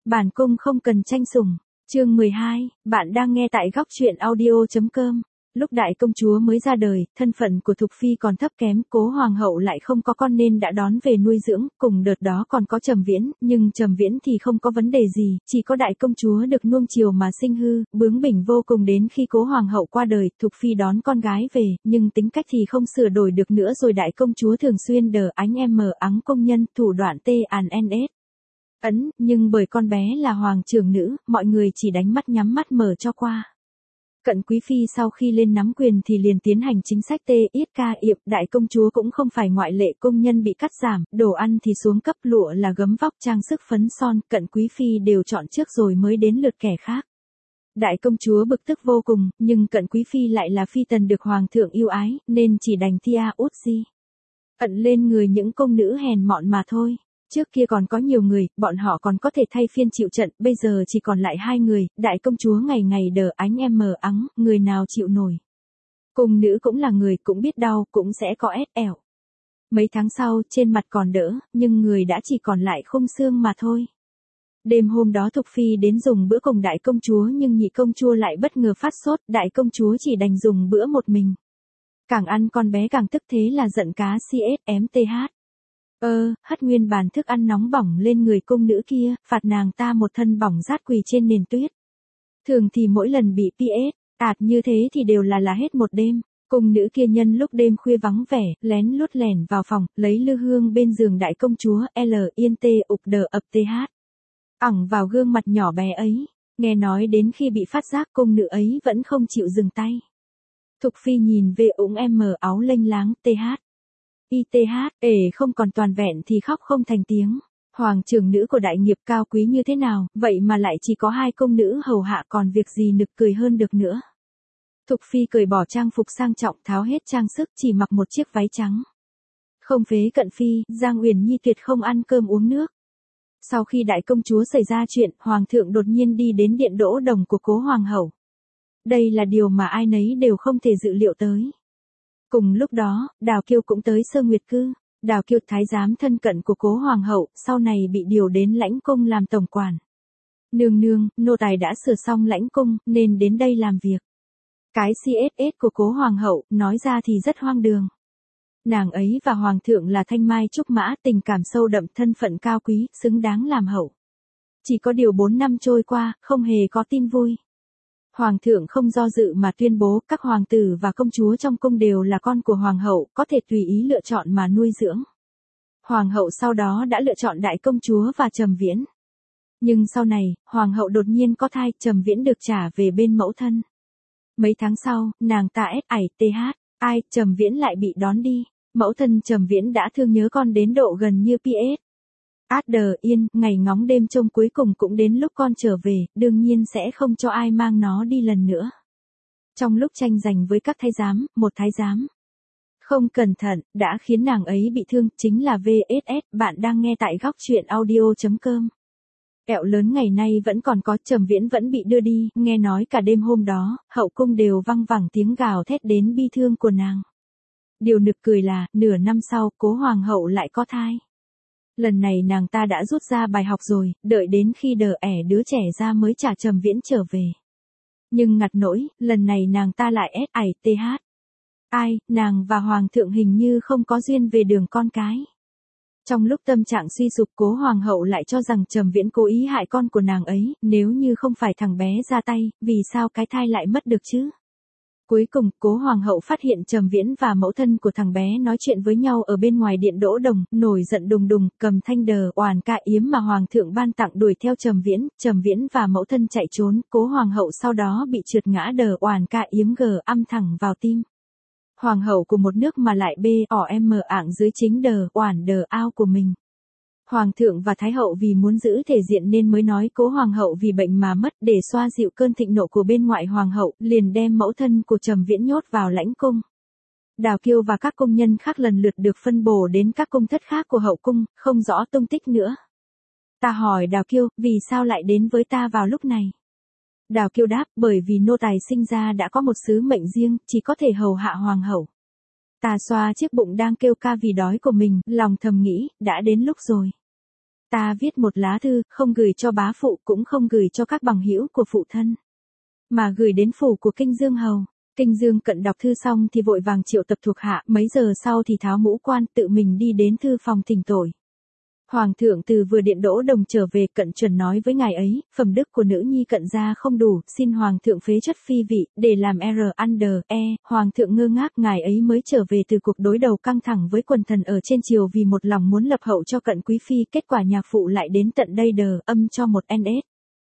Bản cung không cần tranh sủng. Chương 12, bạn đang nghe tại góc truyện audio.com. Lúc đại công chúa mới ra đời, thân phận của Thục Phi còn thấp kém, Cố Hoàng hậu lại không có con nên đã đón về nuôi dưỡng, cùng đợt đó còn có Trầm Viễn, nhưng Trầm Viễn thì không có vấn đề gì, chỉ có đại công chúa được nuông chiều mà sinh hư, bướng bỉnh vô cùng đến khi Cố Hoàng hậu qua đời, Thục Phi đón con gái về, nhưng tính cách thì không sửa đổi được nữa rồi đại công chúa thường xuyên đờ ánh em ắng công nhân, thủ đoạn TANS. Nhưng bởi con bé là hoàng trưởng nữ, mọi người chỉ đánh mắt nhắm mắt mở cho qua. Cận Quý Phi sau khi lên nắm quyền thì liền tiến hành chính sách TSK, đại công chúa cũng không phải ngoại lệ, công nhân bị cắt giảm, đồ ăn thì xuống cấp, lụa là gấm vóc, trang sức phấn son, Cận Quý Phi đều chọn trước rồi mới đến lượt kẻ khác. Đại công chúa bực tức vô cùng, nhưng Cận Quý Phi lại là phi tần được hoàng thượng yêu ái, nên chỉ đành thia út di ẩn lên người những công nữ hèn mọn mà thôi. Trước kia còn có nhiều người, bọn họ còn có thể thay phiên chịu trận, bây giờ chỉ còn lại 2 người, đại công chúa ngày ngày đờ ánh em ắng, người nào chịu nổi. Cung nữ cũng là người, cũng biết đau, cũng sẽ có ép ẻo. Mấy tháng sau, trên mặt còn đỡ, nhưng người đã chỉ còn lại khung xương mà thôi. Đêm hôm đó Thục Phi đến dùng bữa cùng đại công chúa nhưng nhị công chúa lại bất ngờ phát sốt, đại công chúa chỉ đành dùng bữa một mình. Càng ăn con bé càng tức, thế là giận cá CSMTH. Hất nguyên bàn thức ăn nóng bỏng lên người cung nữ kia, phạt nàng ta một thân bỏng rát quỳ trên nền tuyết. Thường thì mỗi lần bị PS như thế thì đều là hết một đêm. Cung nữ kia nhân lúc đêm khuya vắng vẻ, lén lút lẻn vào phòng, lấy lư hương bên giường đại công chúa yên tê ục đờ ập TH. Ẳng vào gương mặt nhỏ bé ấy, nghe nói đến khi bị phát giác cung nữ ấy vẫn không chịu dừng tay. Thục Phi nhìn về ủng em áo lênh láng TH. Không còn toàn vẹn thì khóc không thành tiếng. Hoàng trưởng nữ của đại nghiệp cao quý như thế nào, vậy mà lại chỉ có 2 công nữ hầu hạ, còn việc gì nực cười hơn được nữa. Thục Phi cởi bỏ trang phục sang trọng, tháo hết trang sức, chỉ mặc một chiếc váy trắng. Không phế Cận Phi, Giang Uyển Nhi tuyệt không ăn cơm uống nước. Sau khi đại công chúa xảy ra chuyện, hoàng thượng đột nhiên đi đến điện đỗ đồng của Cố Hoàng hậu. Đây là điều mà ai nấy đều không thể dự liệu tới. Cùng lúc đó, Đào Kiêu cũng tới Sơ Nguyệt Cư. Đào Kiêu thái giám thân cận của Cố Hoàng hậu, sau này bị điều đến lãnh cung làm tổng quản. Nương nương, nô tài đã sửa xong lãnh cung, nên đến đây làm việc. Cái CSS của Cố Hoàng hậu, nói ra thì rất hoang đường. Nàng ấy và Hoàng thượng là thanh mai trúc mã, tình cảm sâu đậm, thân phận cao quý, xứng đáng làm hậu. Chỉ có điều 4 năm trôi qua, không hề có tin vui. Hoàng thượng không do dự mà tuyên bố các hoàng tử và công chúa trong cung đều là con của hoàng hậu, có thể tùy ý lựa chọn mà nuôi dưỡng. Hoàng hậu sau đó đã lựa chọn đại công chúa và Trầm Viễn. Nhưng sau này, hoàng hậu đột nhiên có thai, Trầm Viễn được trả về bên mẫu thân. Mấy tháng sau, nàng ta Trầm Viễn lại bị đón đi. Mẫu thân Trầm Viễn đã thương nhớ con đến độ gần như PS. Ngày ngóng đêm trông cuối cùng cũng đến lúc con trở về, đương nhiên sẽ không cho ai mang nó đi lần nữa. Trong lúc tranh giành với các thái giám, một thái giám không cẩn thận, đã khiến nàng ấy bị thương, chính là VSS, bạn đang nghe tại góc truyện audio.com. Kẹo lớn ngày nay vẫn còn có, Trầm Viễn vẫn bị đưa đi, nghe nói cả đêm hôm đó, hậu cung đều văng vẳng tiếng gào thét đến bi thương của nàng. Điều nực cười là, nửa năm sau, Cố Hoàng hậu lại có thai. Lần này nàng ta đã rút ra bài học rồi, đợi đến khi đứa trẻ ra mới trả Trầm Viễn trở về. Nhưng ngặt nỗi, lần này nàng ta lại nàng và Hoàng thượng hình như không có duyên về đường con cái. Trong lúc tâm trạng suy sụp, Cố Hoàng hậu lại cho rằng Trầm Viễn cố ý hại con của nàng ấy, nếu như không phải thằng bé ra tay, vì sao cái thai lại mất được chứ? Cuối cùng, Cố Hoàng hậu phát hiện Trầm Viễn và mẫu thân của thằng bé nói chuyện với nhau ở bên ngoài điện đỗ đồng, nổi giận đùng đùng, cầm thanh oản ca yếm mà Hoàng thượng ban tặng đuổi theo Trầm Viễn và mẫu thân chạy trốn, Cố Hoàng hậu sau đó bị trượt ngã oản ca yếm âm thẳng vào tim. Hoàng hậu của một nước mà lại ạng dưới chính oản ao của mình. Hoàng thượng và Thái hậu vì muốn giữ thể diện nên mới nói Cố Hoàng hậu vì bệnh mà mất, để xoa dịu cơn thịnh nộ của bên ngoại hoàng hậu, liền đem mẫu thân của Trầm Viễn nhốt vào lãnh cung. Đào Kiêu và các công nhân khác lần lượt được phân bổ đến các cung thất khác của hậu cung, không rõ tung tích nữa. Ta hỏi Đào Kiêu, vì sao lại đến với ta vào lúc này? Đào Kiêu đáp, bởi vì nô tài sinh ra đã có một sứ mệnh riêng, chỉ có thể hầu hạ hoàng hậu. Ta xoa chiếc bụng đang kêu ca vì đói của mình, lòng thầm nghĩ, đã đến lúc rồi. Ta viết một lá thư, không gửi cho bá phụ cũng không gửi cho các bằng hữu của phụ thân, mà gửi đến phủ của Kinh Dương Hầu. Kinh Dương Cận đọc thư xong thì vội vàng triệu tập thuộc hạ, mấy giờ sau thì tháo mũ quan tự mình đi đến thư phòng thỉnh tội. Hoàng thượng từ vừa điện Đỗ Đồng trở về, Cận chuẩn nói với ngài ấy, phẩm đức của nữ nhi Cận gia không đủ, xin Hoàng thượng phế chất phi vị, để làm Hoàng thượng ngơ ngác, ngài ấy mới trở về từ cuộc đối đầu căng thẳng với quần thần ở trên triều vì một lòng muốn lập hậu cho Cận quý phi, kết quả nhạc phụ lại đến tận đây đờ âm cho một NS.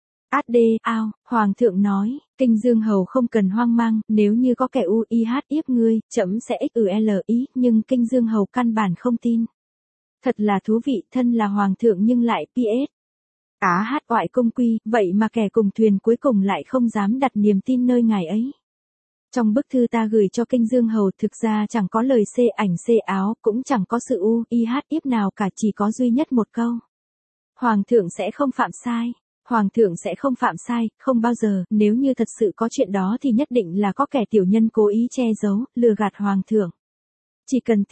Hoàng thượng nói, Kinh Dương Hầu không cần hoang mang, nếu như có kẻ yếp ngươi, trẫm sẽ xuli, nhưng Kinh Dương Hầu căn bản không tin. Thật là thú vị, thân là Hoàng thượng nhưng lại PS. Oại công quy, vậy mà kẻ cùng thuyền cuối cùng lại không dám đặt niềm tin nơi ngài ấy. Trong bức thư ta gửi cho Kinh Dương Hầu thực ra chẳng có lời xê ảnh xê áo, cũng chẳng có sự yếp nào cả, chỉ có duy nhất một câu. Hoàng thượng sẽ không phạm sai. Hoàng thượng sẽ không phạm sai, không bao giờ, nếu như thật sự có chuyện đó thì nhất định là có kẻ tiểu nhân cố ý che giấu, lừa gạt Hoàng thượng. Chỉ cần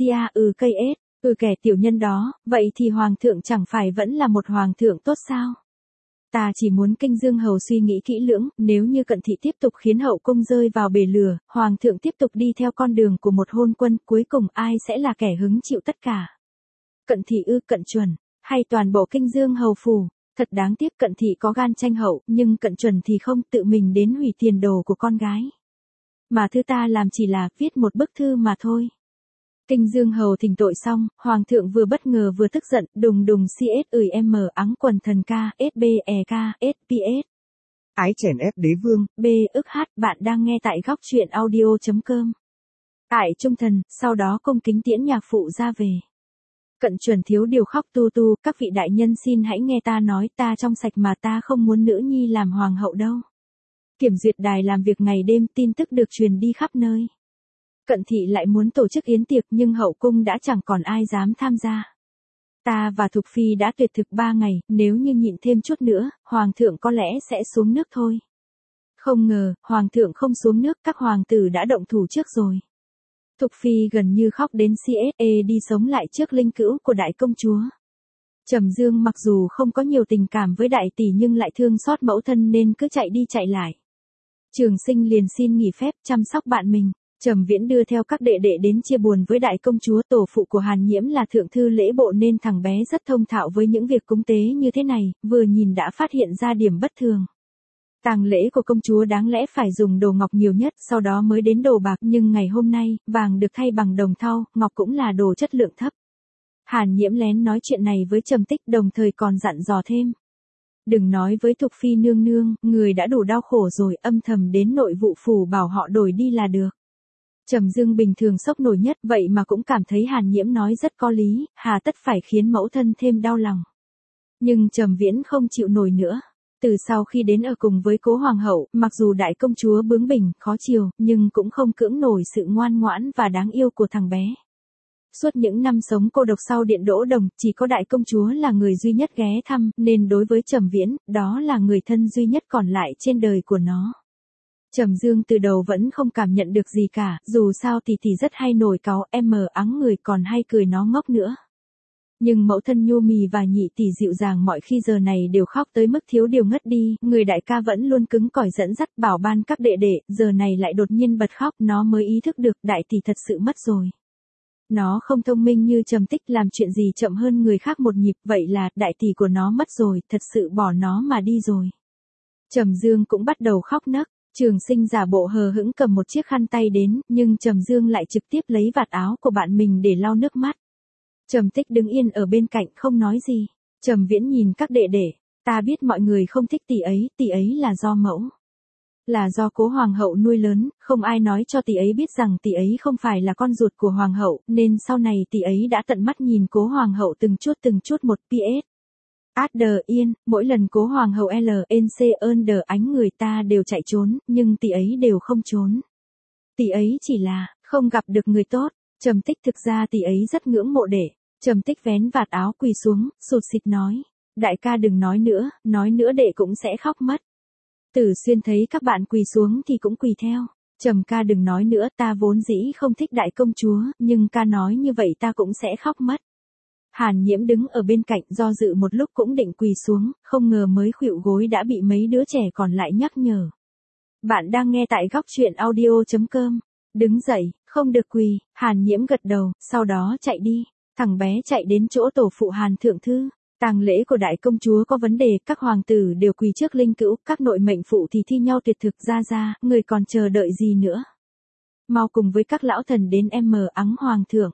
kẻ tiểu nhân đó, vậy thì Hoàng thượng chẳng phải vẫn là một Hoàng thượng tốt sao? Ta chỉ muốn Kinh Dương Hầu suy nghĩ kỹ lưỡng, nếu như Cận thị tiếp tục khiến hậu cung rơi vào bể lửa, Hoàng thượng tiếp tục đi theo con đường của một hôn quân, cuối cùng ai sẽ là kẻ hứng chịu tất cả? Cận thị Cận chuẩn, hay toàn bộ Kinh Dương Hầu phủ? Thật đáng tiếc, Cận thị có gan tranh hậu, nhưng Cận chuẩn thì không, tự mình đến hủy tiền đồ của con gái. Mà thư ta làm chỉ là viết một bức thư mà thôi. Kinh Dương Hầu thỉnh tội xong, Hoàng thượng vừa bất ngờ vừa tức giận, đùng đùng áng quần thần ca, SPS. Ái chèn ép đế vương. Bạn đang nghe tại góc truyện audio.com. Tại trung thần, sau đó cung kính tiễn nhạc phụ ra về. Cận chuẩn thiếu điều khóc tu, các vị đại nhân xin hãy nghe ta nói, ta trong sạch mà, ta không muốn nữ nhi làm hoàng hậu đâu. Kiểm duyệt đài làm việc ngày đêm, tin tức được truyền đi khắp nơi. Cận thị lại muốn tổ chức yến tiệc nhưng hậu cung đã chẳng còn ai dám tham gia. Ta và Thục Phi đã tuyệt thực 3 ngày, nếu như nhịn thêm chút nữa, Hoàng thượng có lẽ sẽ xuống nước thôi. Không ngờ, Hoàng thượng không xuống nước, các hoàng tử đã động thủ trước rồi. Thục Phi gần như khóc đến đi sống lại trước linh cữu của đại công chúa. Trầm Dương mặc dù không có nhiều tình cảm với đại tỷ nhưng lại thương xót mẫu thân nên cứ chạy đi chạy lại. Trường Sinh liền xin nghỉ phép chăm sóc bạn mình. Trầm Viễn đưa theo các đệ đệ đến chia buồn với đại công chúa, tổ phụ của Hàn Nhiễm là thượng thư lễ bộ nên thằng bé rất thông thạo với những việc cúng tế như thế này, vừa nhìn đã phát hiện ra điểm bất thường. Tang lễ của công chúa đáng lẽ phải dùng đồ ngọc nhiều nhất, sau đó mới đến đồ bạc, nhưng ngày hôm nay, vàng được thay bằng đồng thau, ngọc cũng là đồ chất lượng thấp. Hàn Nhiễm lén nói chuyện này với Trầm Tích, đồng thời còn dặn dò thêm. Đừng nói với Thục Phi nương nương, người đã đủ đau khổ rồi, âm thầm đến nội vụ phủ bảo họ đổi đi là được. Trầm Dương bình thường sốc nổi nhất, vậy mà cũng cảm thấy Hàn Nhiễm nói rất có lý, hà tất phải khiến mẫu thân thêm đau lòng. Nhưng Trầm Viễn không chịu nổi nữa. Từ sau khi đến ở cùng với cố hoàng hậu, mặc dù đại công chúa bướng bỉnh, khó chiều, nhưng cũng không cưỡng nổi sự ngoan ngoãn và đáng yêu của thằng bé. Suốt những năm sống cô độc sau điện Đỗ Đồng, chỉ có đại công chúa là người duy nhất ghé thăm, nên đối với Trầm Viễn, đó là người thân duy nhất còn lại trên đời của nó. Trầm Dương từ đầu vẫn không cảm nhận được gì cả, dù sao thì rất hay nổi cáu, áng người còn hay cười nó ngốc nữa. Nhưng mẫu thân nhu mì và nhị tỷ dịu dàng mọi khi giờ này đều khóc tới mức thiếu điều ngất đi, người đại ca vẫn luôn cứng cỏi dẫn dắt bảo ban các đệ đệ, giờ này lại đột nhiên bật khóc, nó mới ý thức được đại tỷ thật sự mất rồi. Nó không thông minh như Trầm Tích, làm chuyện gì chậm hơn người khác một nhịp, vậy là đại tỷ của nó mất rồi, thật sự bỏ nó mà đi rồi. Trầm Dương cũng bắt đầu khóc nấc. Trường Sinh giả bộ hờ hững cầm một chiếc khăn tay đến, nhưng Trầm Dương lại trực tiếp lấy vạt áo của bạn mình để lau nước mắt. Trầm Tích đứng yên ở bên cạnh không nói gì. Trầm Viễn nhìn các đệ đệ, ta biết mọi người không thích tỷ ấy là do mẫu. Là do cố hoàng hậu nuôi lớn, không ai nói cho tỷ ấy biết rằng tỷ ấy không phải là con ruột của hoàng hậu, nên sau này tỷ ấy đã tận mắt nhìn cố hoàng hậu từng chút một PS. Yên, mỗi lần cố hoàng hậu ánh người ta đều chạy trốn, nhưng tỷ ấy đều không trốn. Tỷ ấy chỉ là, không gặp được người tốt. Trầm Tích thực ra tỷ ấy rất ngưỡng mộ đệ. Trầm Tích vén vạt áo quỳ xuống, sụt sịt nói. Đại ca đừng nói nữa đệ cũng sẽ khóc mất. Tử Xuyên thấy các bạn quỳ xuống thì cũng quỳ theo. Trầm ca đừng nói nữa, ta vốn dĩ không thích đại công chúa, nhưng ca nói như vậy ta cũng sẽ khóc mất. Hàn Nhiễm đứng ở bên cạnh do dự một lúc cũng định quỳ xuống, không ngờ mới khuỵu gối đã bị mấy đứa trẻ còn lại nhắc nhở. Bạn đang nghe tại góc truyện audio.com. Đứng dậy, không được quỳ, Hàn Nhiễm gật đầu, sau đó chạy đi. Thằng bé chạy đến chỗ tổ phụ Hàn Thượng Thư. Tang lễ của đại công chúa có vấn đề, các hoàng tử đều quỳ trước linh cữu, các nội mệnh phụ thì thi nhau tuyệt thực ra, người còn chờ đợi gì nữa. Mau cùng với các lão thần đến ắng hoàng thượng.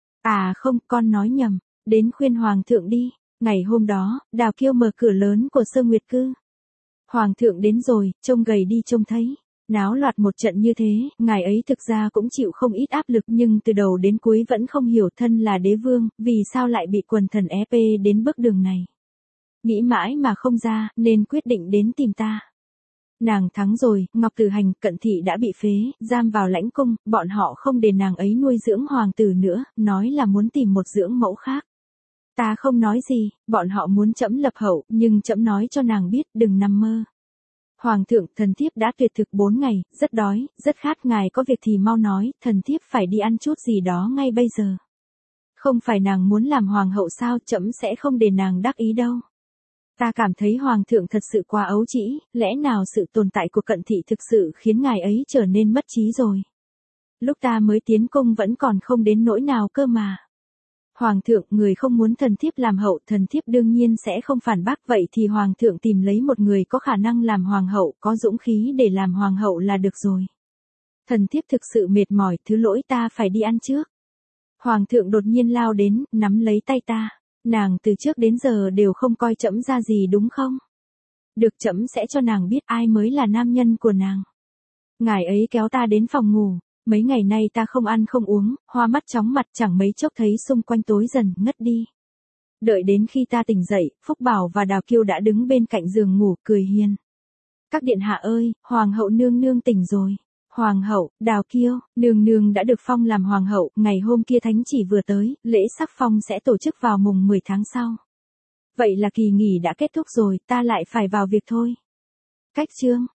À không, con nói nhầm, đến khuyên hoàng thượng đi. Ngày hôm đó, Đào Kiêu mở cửa lớn của Sơ Nguyệt Cư. Hoàng thượng đến rồi, trông gầy đi trông thấy. Náo loạt một trận như thế, ngài ấy thực ra cũng chịu không ít áp lực nhưng từ đầu đến cuối vẫn không hiểu thân là đế vương, vì sao lại bị quần thần ép đến bước đường này. Nghĩ mãi mà không ra, nên quyết định đến tìm ta. Nàng thắng rồi, Ngọc Tử Hành, Cận Thị đã bị phế, giam vào lãnh cung, bọn họ không để nàng ấy nuôi dưỡng hoàng tử nữa, nói là muốn tìm một dưỡng mẫu khác. Ta không nói gì, bọn họ muốn trẫm lập hậu, nhưng trẫm nói cho nàng biết đừng nằm mơ. Hoàng thượng, thần thiếp đã tuyệt thực 4 ngày, rất đói, rất khát, ngài có việc thì mau nói, thần thiếp phải đi ăn chút gì đó ngay bây giờ. Không phải nàng muốn làm hoàng hậu sao, trẫm sẽ không để nàng đắc ý đâu. Ta cảm thấy hoàng thượng thật sự quá ấu trĩ, lẽ nào sự tồn tại của Cận Thị thực sự khiến ngài ấy trở nên mất trí rồi. Lúc ta mới tiến cung vẫn còn không đến nỗi nào cơ mà. Hoàng thượng, người không muốn thần thiếp làm hậu, thần thiếp đương nhiên sẽ không phản bác, vậy thì hoàng thượng tìm lấy một người có khả năng làm hoàng hậu, có dũng khí để làm hoàng hậu là được rồi. Thần thiếp thực sự mệt mỏi, thứ lỗi, ta phải đi ăn trước. Hoàng thượng đột nhiên lao đến, nắm lấy tay ta. Nàng từ trước đến giờ đều không coi trẫm ra gì đúng không? Được, trẫm sẽ cho nàng biết ai mới là nam nhân của nàng. Ngài ấy kéo ta đến phòng ngủ. Mấy ngày nay ta không ăn không uống, hoa mắt chóng mặt, chẳng mấy chốc thấy xung quanh tối dần, ngất đi. Đợi đến khi ta tỉnh dậy, Phúc Bảo và Đào Kiêu đã đứng bên cạnh giường ngủ, cười hiền. Các điện hạ ơi, hoàng hậu nương nương tỉnh rồi. Hoàng hậu, Đào Kiêu, nương nương đã được phong làm hoàng hậu, ngày hôm kia thánh chỉ vừa tới, lễ sắc phong sẽ tổ chức vào mùng 10 tháng sau. Vậy là kỳ nghỉ đã kết thúc rồi, ta lại phải vào việc thôi. Cách chương.